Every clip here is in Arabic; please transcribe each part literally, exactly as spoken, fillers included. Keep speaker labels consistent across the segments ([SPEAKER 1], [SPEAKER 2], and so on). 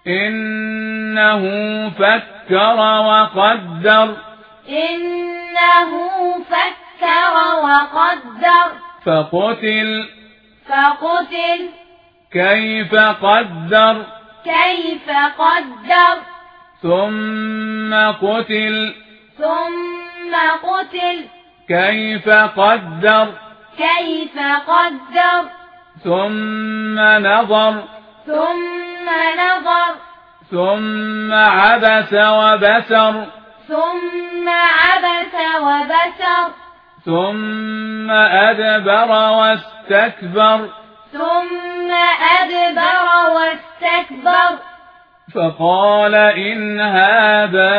[SPEAKER 1] إنه فكر وقدر
[SPEAKER 2] إنه فكر وقدر
[SPEAKER 1] فقتل
[SPEAKER 2] فقتل
[SPEAKER 1] كيف قدر
[SPEAKER 2] كيف قدر
[SPEAKER 1] ثم قتل
[SPEAKER 2] ثم قتل
[SPEAKER 1] كيف قدر
[SPEAKER 2] كيف قدر
[SPEAKER 1] ثم نظر
[SPEAKER 2] ثم نظر
[SPEAKER 1] ثم عبس وبسر
[SPEAKER 2] ثم عبس وبسر
[SPEAKER 1] ثم أدبر واستكبر
[SPEAKER 2] ثم أدبر واستكبر
[SPEAKER 1] فقال إن هذا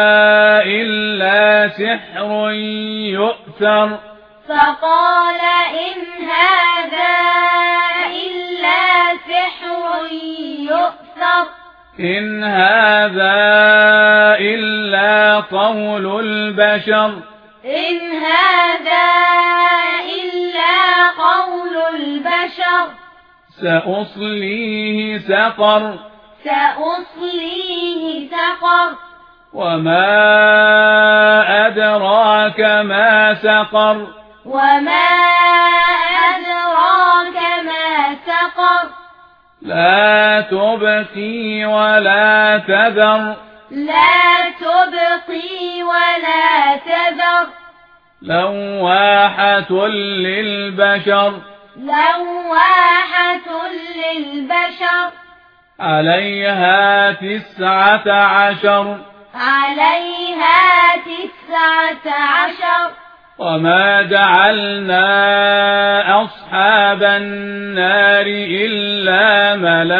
[SPEAKER 1] إلا سحر يؤثر
[SPEAKER 2] فقال إن هذا إلا سحر يؤثر
[SPEAKER 1] إن هذا إلا قول البشر
[SPEAKER 2] إن هذا إلا قول البشر
[SPEAKER 1] سأصليه سقر
[SPEAKER 2] سأصليه سقر
[SPEAKER 1] وما أدراك ما سقر
[SPEAKER 2] وما أدراك ما سقر
[SPEAKER 1] لا تبقي ولا تذر
[SPEAKER 2] لا تبقي ولا تذر
[SPEAKER 1] لواحة للبشر
[SPEAKER 2] لواحة للبشر
[SPEAKER 1] عليها تسعة عشر
[SPEAKER 2] عليها تسعة عشر
[SPEAKER 1] وما جعلنا أصحاب النار إلا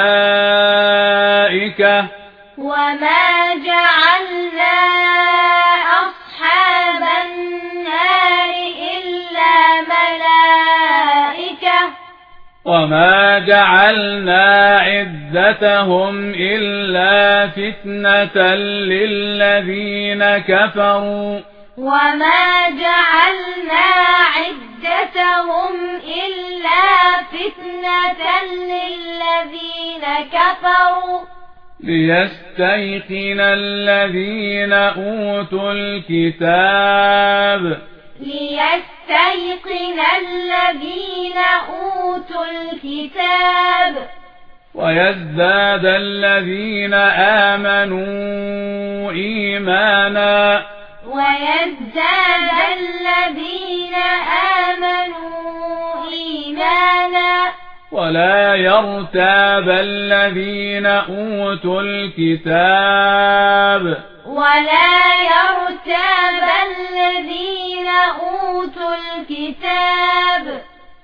[SPEAKER 1] ملائكة
[SPEAKER 2] وما جعلنا أصحاب النار إلا ملائكة
[SPEAKER 1] وما جعلنا عدتهم إلا فتنة للذين كفروا
[SPEAKER 2] وما جعلنا عدتهم إلا فتنة للذين كفروا
[SPEAKER 1] ليستيقن الذين أوتوا الكتاب
[SPEAKER 2] ليستيقن الذين أوتوا الكتاب
[SPEAKER 1] ويزداد الذين آمنوا إيمانا
[SPEAKER 2] ويزداد الذين آمنوا إيمانا
[SPEAKER 1] ولا يرتاب الذين أوتوا الكتاب
[SPEAKER 2] ولا يرتاب الذين أوتوا الكتاب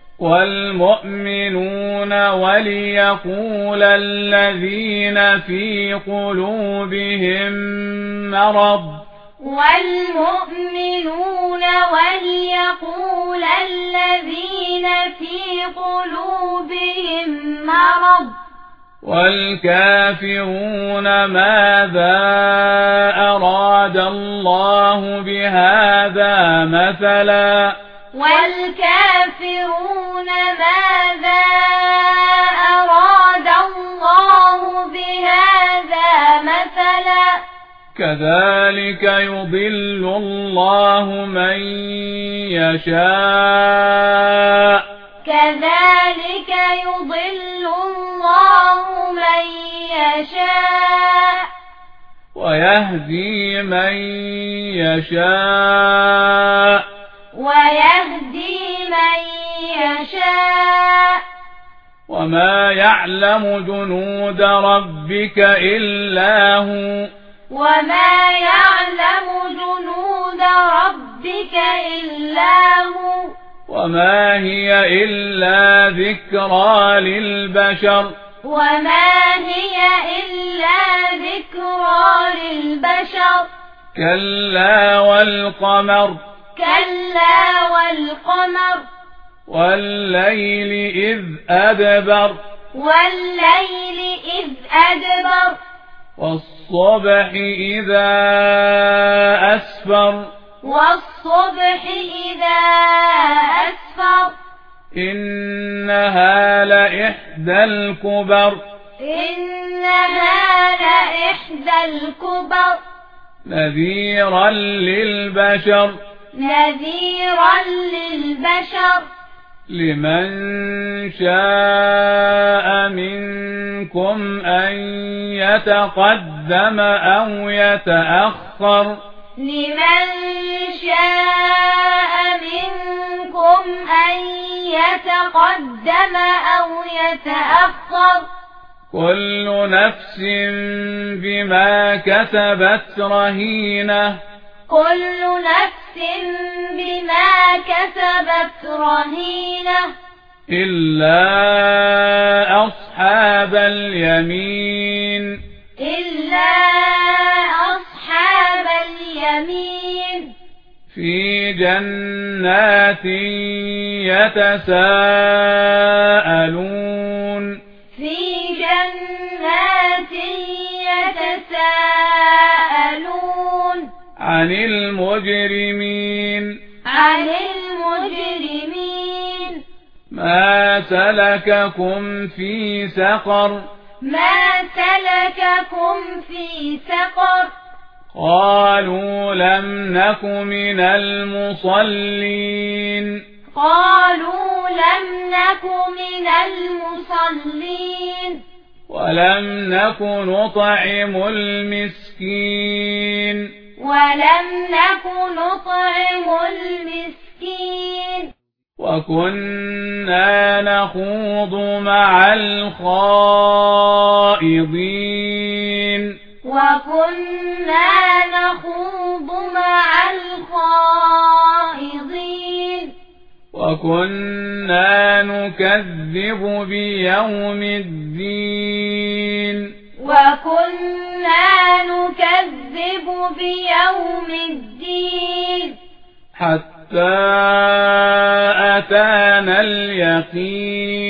[SPEAKER 1] والمؤمنون وليقول الذين في قلوبهم مرض
[SPEAKER 2] والمؤمنون وليقول الذين في قلوبهم مرض
[SPEAKER 1] والكافرون ماذا أراد الله بهذا مثلا
[SPEAKER 2] والكافرون ماذا أراد الله بهذا مثلا
[SPEAKER 1] كذلك يضل الله من يشاء
[SPEAKER 2] كذلك يضل الله من يشاء
[SPEAKER 1] ويهدي من يشاء
[SPEAKER 2] ويهدي من يشاء
[SPEAKER 1] وما يعلم جنود ربك إلا هو
[SPEAKER 2] وما يعلم جنود ربك إلا هو
[SPEAKER 1] وما هي إلا ذكرى للبشر
[SPEAKER 2] وما هي إلا ذكرى للبشر
[SPEAKER 1] كلا والقمر
[SPEAKER 2] كلا والقمر
[SPEAKER 1] والليل إذ أدبر
[SPEAKER 2] والليل إذ أدبر
[SPEAKER 1] والصبح إذا أسفر
[SPEAKER 2] والصبح إذا أسفر
[SPEAKER 1] إنها لإحدى الكبر
[SPEAKER 2] إنها إحدى الكبر
[SPEAKER 1] نذيرا للبشر
[SPEAKER 2] نذيرا للبشر
[SPEAKER 1] لمن شاء منكم أن يتقدم أو يتأخر
[SPEAKER 2] لمن شاء منكم أن يتقدم أو يتأخر
[SPEAKER 1] كل نفس بما كسبت رهينة
[SPEAKER 2] كل نفس بما كسبت رهينة
[SPEAKER 1] إلا أصحاب اليمين
[SPEAKER 2] إلا أصحاب اليمين
[SPEAKER 1] في جنات يتساءلون
[SPEAKER 2] في جنات يتساءلون
[SPEAKER 1] عن المجرمين
[SPEAKER 2] عن المجرمين
[SPEAKER 1] ما سلككم في سقر
[SPEAKER 2] ما سلككم في سقر
[SPEAKER 1] قالوا لم نك من المصلين
[SPEAKER 2] قالوا لم نك من المصلين
[SPEAKER 1] ولم نك نطعم المسكين
[SPEAKER 2] ولم نك نطعم المسكين
[SPEAKER 1] وكنا نخوض مع الخائضين
[SPEAKER 2] وكنا نخوض مع الخائضين
[SPEAKER 1] وكنا نكذب بيوم الدين
[SPEAKER 2] وكنا نكذب بيوم الدين
[SPEAKER 1] حتى أتانا اليقين